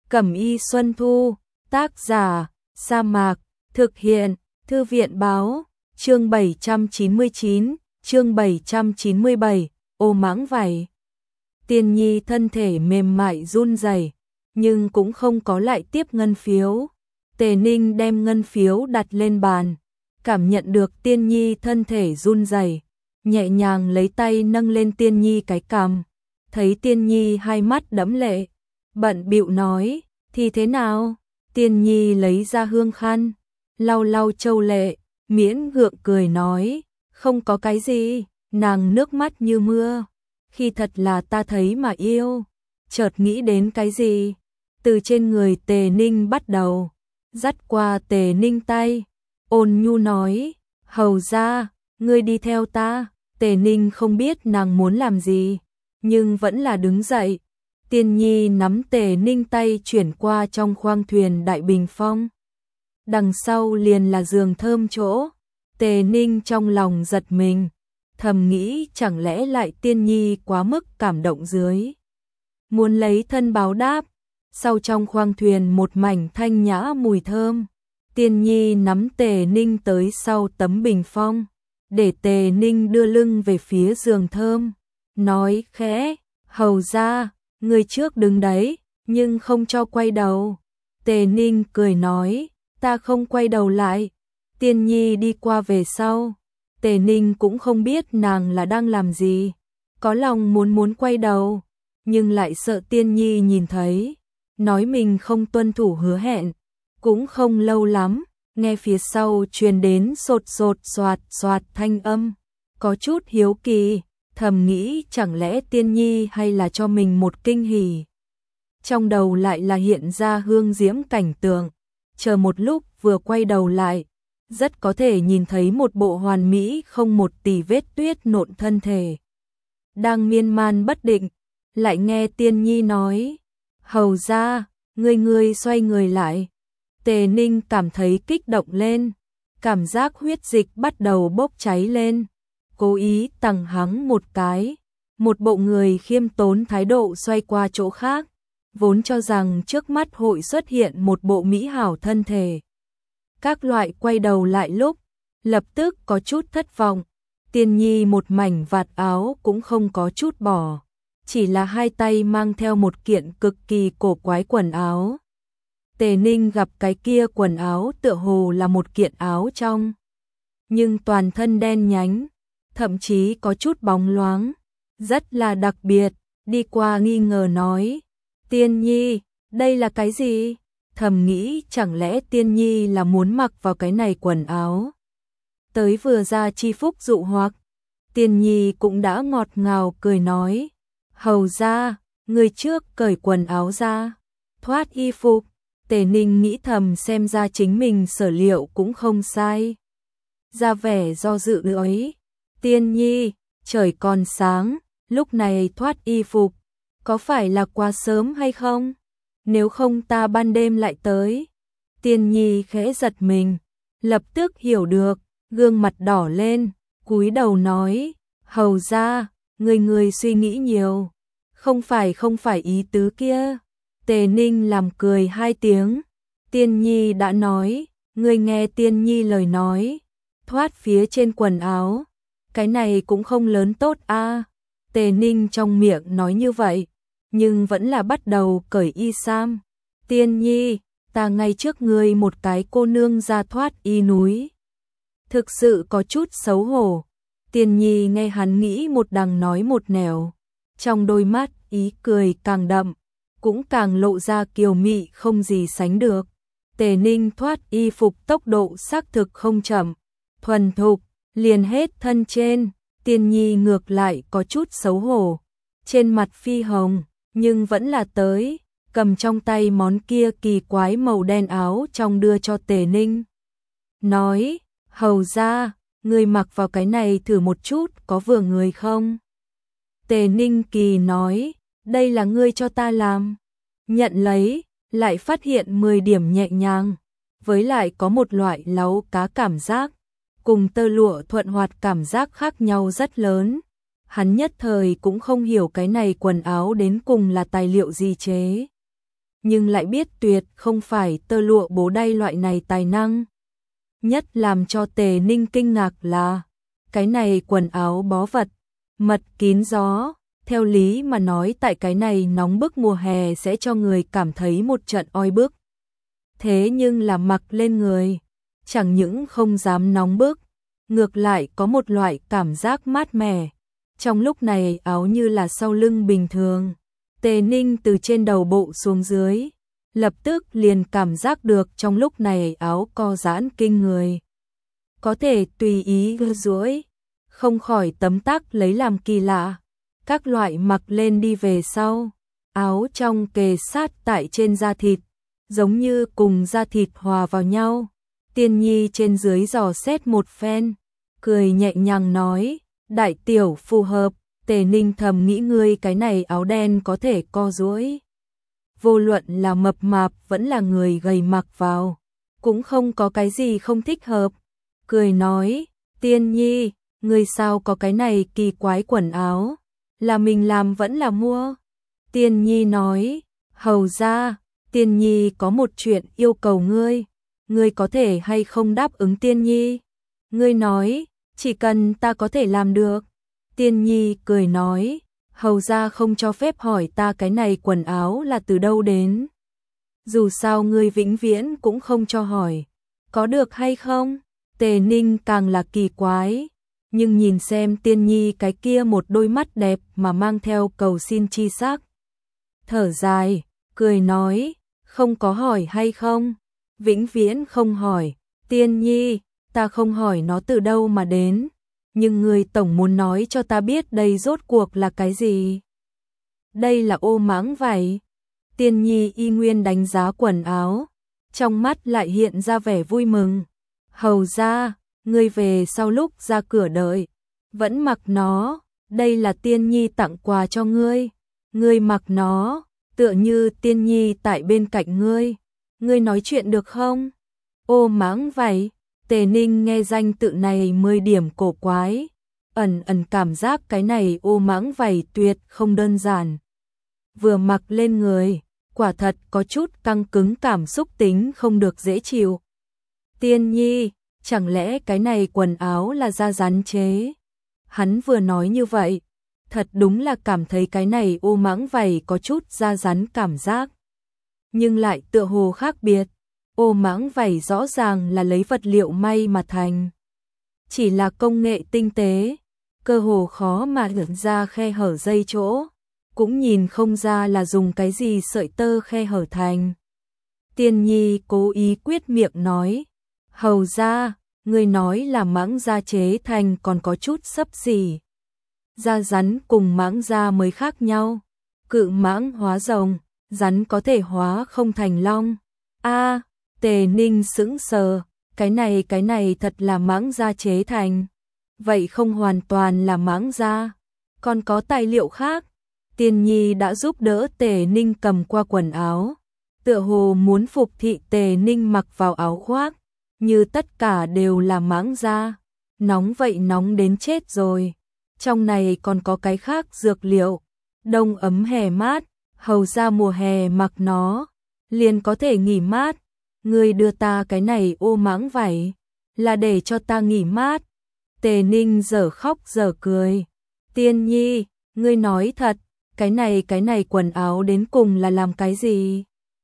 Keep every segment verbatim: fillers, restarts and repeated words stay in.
Cẩm y Xuân Thu, tác giả, Sa Mạc, thực hiện, Thư viện báo, chương bảy trăm chín mươi chín, chương bảy trăm chín mươi bảy, ô mãng vảy. Tiên Nhi thân thể mềm mại run rẩy, nhưng cũng không có lại tiếp ngân phiếu. Tề Ninh đem ngân phiếu đặt lên bàn, cảm nhận được Tiên Nhi thân thể run rẩy, nhẹ nhàng lấy tay nâng lên Tiên Nhi cái cằm, thấy Tiên Nhi hai mắt đẫm lệ, bận bịu nói, thì thế nào? Tiên Nhi lấy ra hương khăn, lau lau châu lệ, miễn gượng cười nói, không có cái gì, nàng nước mắt như mưa, khi thật là ta thấy mà yêu. Chợt nghĩ đến cái gì, từ trên người Tề Ninh bắt đầu, dắt qua Tề Ninh tay, ôn nhu nói, hầu ra, ngươi đi theo ta. Tề Ninh không biết nàng muốn làm gì, nhưng vẫn là đứng dậy. Tiên Nhi nắm Tề Ninh tay chuyển qua trong khoang thuyền đại bình phong. Đằng sau liền là giường thơm chỗ. Tề Ninh trong lòng giật mình, thầm nghĩ chẳng lẽ lại Tiên Nhi quá mức cảm động dưới, muốn lấy thân báo đáp. Sau trong khoang thuyền một mảnh thanh nhã mùi thơm. Tiên Nhi nắm Tề Ninh tới sau tấm bình phong, để Tề Ninh đưa lưng về phía giường thơm, nói khẽ, hầu ra, người trước đứng đấy, nhưng không cho quay đầu. Tề Ninh cười nói, ta không quay đầu lại. Tiên Nhi đi qua về sau, Tề Ninh cũng không biết nàng là đang làm gì, có lòng muốn muốn quay đầu, nhưng lại sợ Tiên Nhi nhìn thấy, nói mình không tuân thủ hứa hẹn. Cũng không lâu lắm, nghe phía sau truyền đến sột sột soạt soạt thanh âm, có chút hiếu kỳ, thầm nghĩ chẳng lẽ Tiên Nhi hay là cho mình một kinh hỉ. Trong đầu lại là hiện ra hương diễm cảnh tượng, chờ một lúc vừa quay đầu lại, rất có thể nhìn thấy một bộ hoàn mỹ không một tì vết tuyết nộn thân thể. Đang miên man bất định, lại nghe Tiên Nhi nói, hầu ra, người người xoay người lại. Tề Ninh cảm thấy kích động lên, cảm giác huyết dịch bắt đầu bốc cháy lên, cố ý tằng hắng một cái, một bộ người khiêm tốn thái độ xoay qua chỗ khác, vốn cho rằng trước mắt hội xuất hiện một bộ mỹ hảo thân thể. Các loại quay đầu lại lúc, lập tức có chút thất vọng. Tiên Nhi một mảnh vạt áo cũng không có chút bỏ, chỉ là hai tay mang theo một kiện cực kỳ cổ quái quần áo. Tề Ninh gặp cái kia quần áo tựa hồ là một kiện áo trong, nhưng toàn thân đen nhánh, thậm chí có chút bóng loáng, rất là đặc biệt. Đi qua nghi ngờ nói, Tiên Nhi, đây là cái gì? Thầm nghĩ chẳng lẽ Tiên Nhi là muốn mặc vào cái này quần áo tới vừa ra chi phúc dụ hoặc. Tiên Nhi cũng đã ngọt ngào cười nói, hầu ra, người trước cởi quần áo ra, thoát y phục. Tề Ninh nghĩ thầm xem ra chính mình sở liệu cũng không sai, ra vẻ do dự ấy. Tiên Nhi, trời còn sáng, lúc này thoát y phục, có phải là quá sớm hay không? Nếu không ta ban đêm lại tới. Tiên Nhi khẽ giật mình, lập tức hiểu được, gương mặt đỏ lên, cúi đầu nói, hầu ra, người người suy nghĩ nhiều, không phải không phải ý tứ kia. Tề Ninh làm cười hai tiếng, Tiên Nhi đã nói, ngươi nghe Tiên Nhi lời nói, thoát phía trên quần áo, cái này cũng không lớn tốt a. À. Tề Ninh trong miệng nói như vậy, nhưng vẫn là bắt đầu cởi y sam. Tiên Nhi, ta ngay trước ngươi một cái cô nương ra thoát y núi, thực sự có chút xấu hổ. Tiên Nhi nghe hắn nghĩ một đằng nói một nẻo, trong đôi mắt ý cười càng đậm, cũng càng lộ ra kiều mị không gì sánh được. Tề Ninh thoát y phục tốc độ xác thực không chậm, thuần thục, liền hết thân trên. Tiên Nhi ngược lại có chút xấu hổ, trên mặt phi hồng, nhưng vẫn là tới, cầm trong tay món kia kỳ quái màu đen áo trong đưa cho Tề Ninh. Nói, hầu ra, người mặc vào cái này thử một chút có vừa người không? Tề Ninh kỳ nói, đây là ngươi cho ta làm. Nhận lấy, lại phát hiện mười điểm nhẹ nhàng, với lại có một loại láu cá cảm giác, cùng tơ lụa thuận hoạt cảm giác khác nhau rất lớn. Hắn nhất thời cũng không hiểu cái này quần áo đến cùng là tài liệu gì chế nhưng lại biết tuyệt không phải tơ lụa bố đay loại này tài năng. Nhất làm cho Tề Ninh kinh ngạc là, cái này quần áo bó vật, mật kín gió, theo lý mà nói tại cái này nóng bức mùa hè sẽ cho người cảm thấy một trận oi bức. Thế nhưng là mặc lên người, chẳng những không dám nóng bức, ngược lại có một loại cảm giác mát mẻ. Trong lúc này áo như là sau lưng bình thường, Tề Ninh từ trên đầu bộ xuống dưới, lập tức liền cảm giác được trong lúc này áo co giãn kinh người. Có thể tùy ý gỡ duỗi, không khỏi tấm tắc lấy làm kỳ lạ. Các loại mặc lên đi về sau, áo trong kề sát tại trên da thịt, giống như cùng da thịt hòa vào nhau. Tiên Nhi trên dưới dò xét một phen, cười nhẹ nhàng nói, đại tiểu phù hợp. Tề Ninh thầm nghĩ ngươi cái này áo đen có thể co duỗi, vô luận là mập mạp vẫn là người gầy mặc vào, cũng không có cái gì không thích hợp. Cười nói, Tiên Nhi, ngươi sao có cái này kỳ quái quần áo, là mình làm vẫn là mua? Tiên Nhi nói, hầu ra, Tiên Nhi có một chuyện yêu cầu ngươi, ngươi có thể hay không đáp ứng Tiên Nhi? Ngươi nói, chỉ cần ta có thể làm được. Tiên Nhi cười nói, hầu ra không cho phép hỏi ta cái này quần áo là từ đâu đến. Dù sao ngươi vĩnh viễn cũng không cho hỏi, có được hay không? Tề Ninh càng là kỳ quái, nhưng nhìn xem Tiên Nhi cái kia một đôi mắt đẹp mà mang theo cầu xin chi sắc. Thở dài, cười nói, không có hỏi hay không? Vĩnh viễn không hỏi. Tiên Nhi, ta không hỏi nó từ đâu mà đến, nhưng người tổng muốn nói cho ta biết đây rốt cuộc là cái gì. Đây là ô mãng vải. Tiên Nhi y nguyên đánh giá quần áo, trong mắt lại hiện ra vẻ vui mừng. Hầu ra, ngươi về sau lúc ra cửa đợi, vẫn mặc nó, đây là Tiên Nhi tặng quà cho ngươi. Ngươi mặc nó, tựa như Tiên Nhi tại bên cạnh ngươi. Ngươi nói chuyện được không? Ô mãng vải. Tề Ninh nghe danh tự này mười điểm cổ quái, ẩn ẩn cảm giác cái này ô mãng vảy tuyệt không đơn giản. Vừa mặc lên người, quả thật có chút căng cứng, cảm xúc tính không được dễ chịu. Tiên Nhi, chẳng lẽ cái này quần áo là da rắn chế? Hắn vừa nói như vậy, thật đúng là cảm thấy cái này ô mãng vảy có chút da rắn cảm giác, nhưng lại tựa hồ khác biệt. Ô mãng vảy rõ ràng là lấy vật liệu may mà thành, chỉ là công nghệ tinh tế, cơ hồ khó mà nhận ra khe hở dây chỗ, cũng nhìn không ra là dùng cái gì sợi tơ khe hở thành. Tiên Nhi cố ý quyết miệng nói, hầu ra, người nói là mãng da chế thành còn có chút xấp xỉ. Da rắn cùng mãng da mới khác nhau, cự mãng hóa rồng, rắn có thể hóa không thành long. A, Tề Ninh sững sờ, cái này cái này thật là mãng da chế thành. Vậy không hoàn toàn là mãng da, còn có tài liệu khác. Tiên Nhi đã giúp đỡ Tề Ninh cầm qua quần áo, tựa hồ muốn phục thị Tề Ninh mặc vào áo khoác, như tất cả đều là mãng da. Nóng vậy nóng đến chết rồi, trong này còn có cái khác dược liệu, đông ấm hè mát, hầu ra mùa hè mặc nó, liền có thể nghỉ mát. Ngươi đưa ta cái này ô mãng vảy, là để cho ta nghỉ mát. Tề Ninh dở khóc dở cười. Tiên Nhi, ngươi nói thật, cái này cái này quần áo đến cùng là làm cái gì?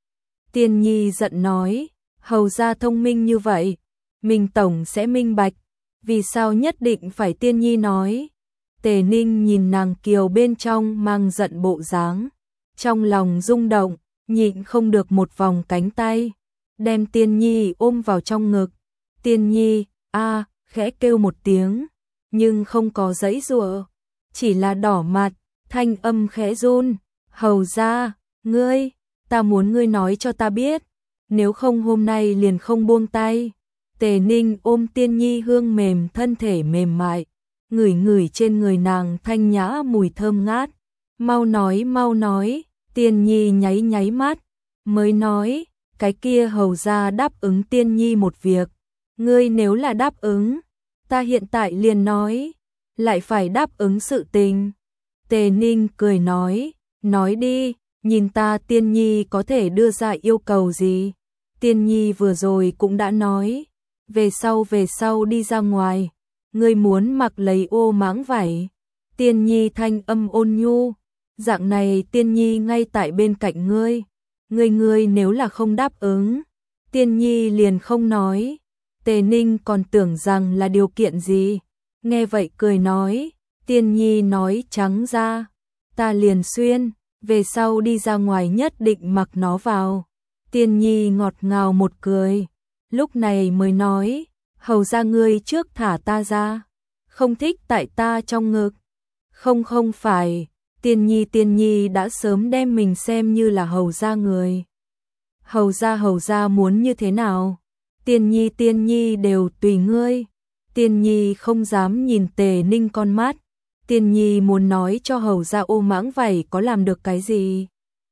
Tiên Nhi giận nói, hầu ra thông minh như vậy, mình tổng sẽ minh bạch, vì sao nhất định phải Tiên Nhi nói. Tề Ninh nhìn nàng kiều bên trong mang giận bộ dáng, trong lòng rung động, nhịn không được một vòng cánh tay, đem Tiên Nhi ôm vào trong ngực. Tiên Nhi, a, khẽ kêu một tiếng, nhưng không có giãy giụa, chỉ là đỏ mặt, thanh âm khẽ run. Hầu ra, ngươi, ta muốn ngươi nói cho ta biết, nếu không hôm nay liền không buông tay. Tề Ninh ôm Tiên Nhi hương mềm, thân thể mềm mại, ngửi ngửi trên người nàng thanh nhã mùi thơm ngát. Mau nói, mau nói. Tiên Nhi nháy nháy mắt, mới nói, cái kia hầu ra đáp ứng Tiên Nhi một việc. Ngươi nếu là đáp ứng, ta hiện tại liền nói, lại phải đáp ứng sự tình. Tề Ninh cười nói, nói đi. nhìn ta Tiên Nhi có thể đưa ra yêu cầu gì? Tiên Nhi vừa rồi cũng đã nói, về sau về sau đi ra ngoài, ngươi muốn mặc lấy ô mãng vải. Tiên Nhi thanh âm ôn nhu, dạng này Tiên Nhi ngay tại bên cạnh ngươi, ngươi ngươi nếu là không đáp ứng, Tiên Nhi liền không nói. Tề Ninh còn tưởng rằng là điều kiện gì, nghe vậy cười nói, Tiên Nhi nói trắng ra, ta liền xuyên, về sau đi ra ngoài nhất định mặc nó vào. Tiên Nhi ngọt ngào một cười, lúc này mới nói, hầu ra ngươi trước thả ta ra, không thích tại ta trong ngực. Không không phải, Tiên Nhi Tiên Nhi đã sớm đem mình xem như là hầu ra người. Hầu ra hầu ra muốn như thế nào? Tiên Nhi Tiên Nhi đều tùy ngươi. Tiên Nhi không dám nhìn Tề Ninh con mắt. Tiên Nhi muốn nói cho hầu ra ô mãng vảy có làm được cái gì.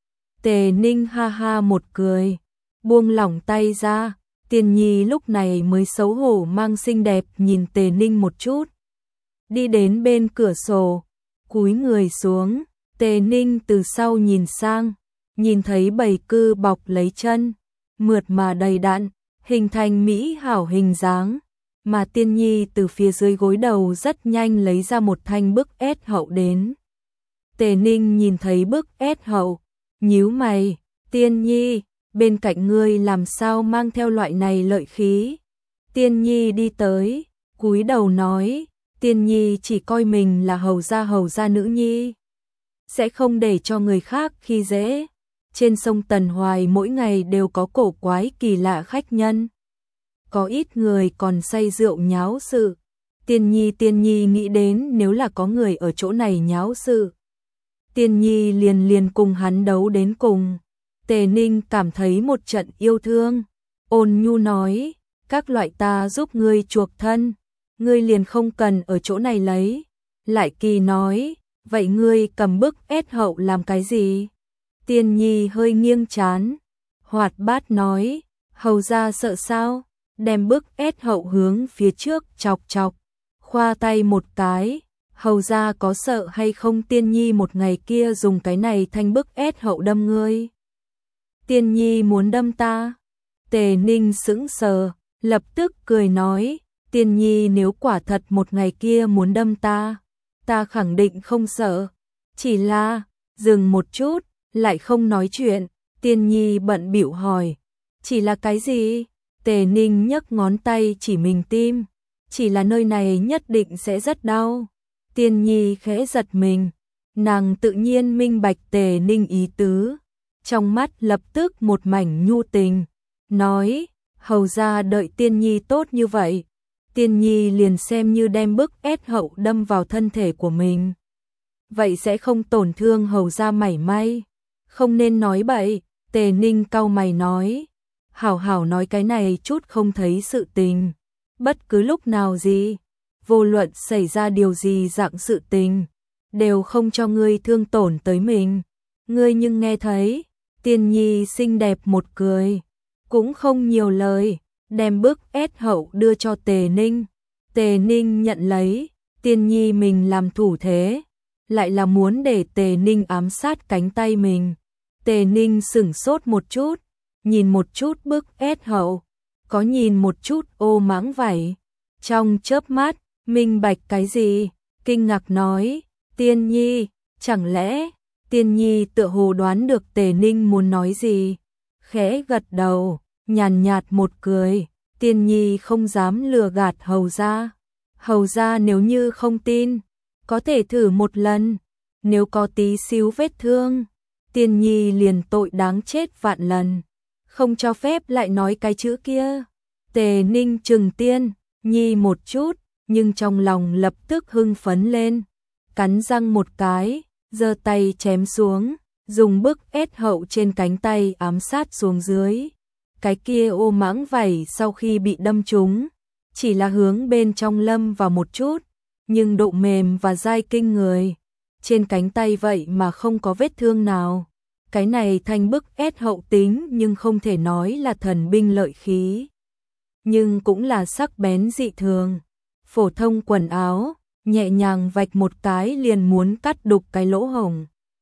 Tề Ninh ha ha một cười, buông lỏng tay ra. Tiên Nhi lúc này mới xấu hổ mang xinh đẹp nhìn Tề Ninh một chút. Đi đến bên cửa sổ, cúi người xuống. Tề Ninh từ sau nhìn sang, nhìn thấy bầy cư bọc lấy chân, mượt mà đầy đặn, hình thành mỹ hảo hình dáng. Mà Tiên Nhi từ phía dưới gối đầu rất nhanh lấy ra một thanh bức ép hậu đến. Tề Ninh nhìn thấy bức ép hậu, nhíu mày, Tiên Nhi, bên cạnh ngươi làm sao mang theo loại này lợi khí? Tiên Nhi đi tới, cúi đầu nói, Tiên Nhi chỉ coi mình là hầu gia hầu gia nữ nhi, sẽ không để cho người khác khi dễ. Trên sông Tần Hoài mỗi ngày đều có cổ quái kỳ lạ khách nhân. Có ít người còn say rượu nháo sự. Tiên Nhi Tiên Nhi nghĩ đến nếu là có người ở chỗ này nháo sự, Tiên Nhi liền liền cùng hắn đấu đến cùng. Tề Ninh cảm thấy một trận yêu thương, ôn nhu nói, các loại ta giúp ngươi chuộc thân, ngươi liền không cần ở chỗ này lấy. Lại Kỳ nói, vậy ngươi cầm bức ép hậu làm cái gì? Tiên Nhi hơi nghiêng trán, hoạt bát nói, hầu ra sợ sao? Đem bức ép hậu hướng phía trước chọc chọc, khoa tay một cái, hầu ra có sợ hay không? Tiên Nhi một ngày kia dùng cái này thanh bức ép hậu đâm ngươi. Tiên Nhi muốn đâm ta? Tề Ninh sững sờ, lập tức cười nói, Tiên Nhi nếu quả thật một ngày kia muốn đâm ta, ta khẳng định không sợ. Chỉ là, dừng một chút, lại không nói chuyện. Tiên Nhi bận bịu hỏi, chỉ là cái gì? Tề Ninh nhấc ngón tay chỉ mình tim, chỉ là nơi này nhất định sẽ rất đau. Tiên Nhi khẽ giật mình, nàng tự nhiên minh bạch Tề Ninh ý tứ, trong mắt lập tức một mảnh nhu tình, nói, hầu ra đợi Tiên Nhi tốt như vậy, Tiên Nhi liền xem như đem bức ép hậu đâm vào thân thể của mình, vậy sẽ không tổn thương hầu ra mảy may. Không nên nói bậy. Tề Ninh cau mày nói, hảo hảo nói cái này chút không thấy sự tình, bất cứ lúc nào gì, vô luận xảy ra điều gì dạng sự tình, đều không cho ngươi thương tổn tới mình. Ngươi nhưng nghe thấy? Tiên Nhi xinh đẹp một cười, cũng không nhiều lời, đem bức ép hậu đưa cho Tề Ninh. Tề Ninh nhận lấy, Tiên Nhi mình làm thủ thế, lại là muốn để Tề Ninh ám sát cánh tay mình. Tề Ninh sửng sốt một chút, nhìn một chút bức ép hậu, có nhìn một chút ô mãng vảy, trong chớp mắt, minh bạch cái gì, kinh ngạc nói, Tiên Nhi, chẳng lẽ? Tiên Nhi tựa hồ đoán được Tề Ninh muốn nói gì, khẽ gật đầu, nhàn nhạt một cười. Tiên Nhi không dám lừa gạt hầu gia. Hầu gia nếu như không tin, có thể thử một lần, nếu có tí xíu vết thương, Tiên Nhi liền tội đáng chết vạn lần, không cho phép lại nói cái chữ kia. Tề Ninh trừng Tiên Nhi một chút, nhưng trong lòng lập tức hưng phấn lên, cắn răng một cái, giơ tay chém xuống, dùng bức ép hậu trên cánh tay ám sát xuống dưới. Cái kia ô mãng vảy sau khi bị đâm trúng, chỉ là hướng bên trong lâm vào một chút, nhưng độ mềm và dai kinh người. Trên cánh tay vậy mà không có vết thương nào. Cái này thanh bức ép hậu tính nhưng không thể nói là thần binh lợi khí, nhưng cũng là sắc bén dị thường. Phổ thông quần áo, nhẹ nhàng vạch một cái liền muốn cắt đục cái lỗ hổng.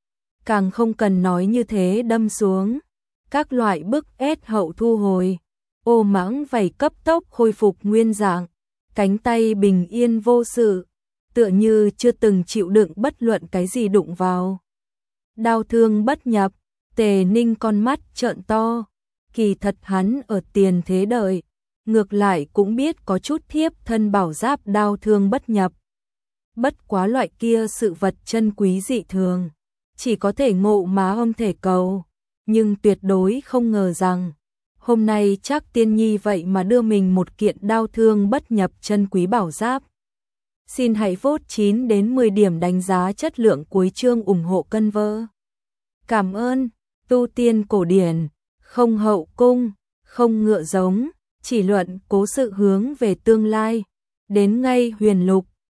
càng không cần nói như thế đâm xuống. Các loại bức ép hậu thu hồi, ô mãng vảy cấp tốc khôi phục nguyên dạng, cánh tay bình yên vô sự, tựa như chưa từng chịu đựng bất luận cái gì đụng vào. Đau thương bất nhập, Tề Ninh con mắt trợn to, kỳ thật hắn ở tiền thế đợi, ngược lại cũng biết có chút thiếp thân bảo giáp đau thương bất nhập. Bất quá loại kia sự vật chân quý dị thường, chỉ có thể ngộ má không thể cầu, nhưng tuyệt đối không ngờ rằng, hôm nay chắc tiên nhi vậy mà đưa mình một kiện đau thương bất nhập chân quý bảo giáp. Xin hãy vote chín đến mười điểm đánh giá chất lượng cuối chương ủng hộ cân vơ. Cảm ơn, tu tiên cổ điển, không hậu cung, không ngựa giống, chỉ luận cố sự hướng về tương lai, đến ngay huyền lục.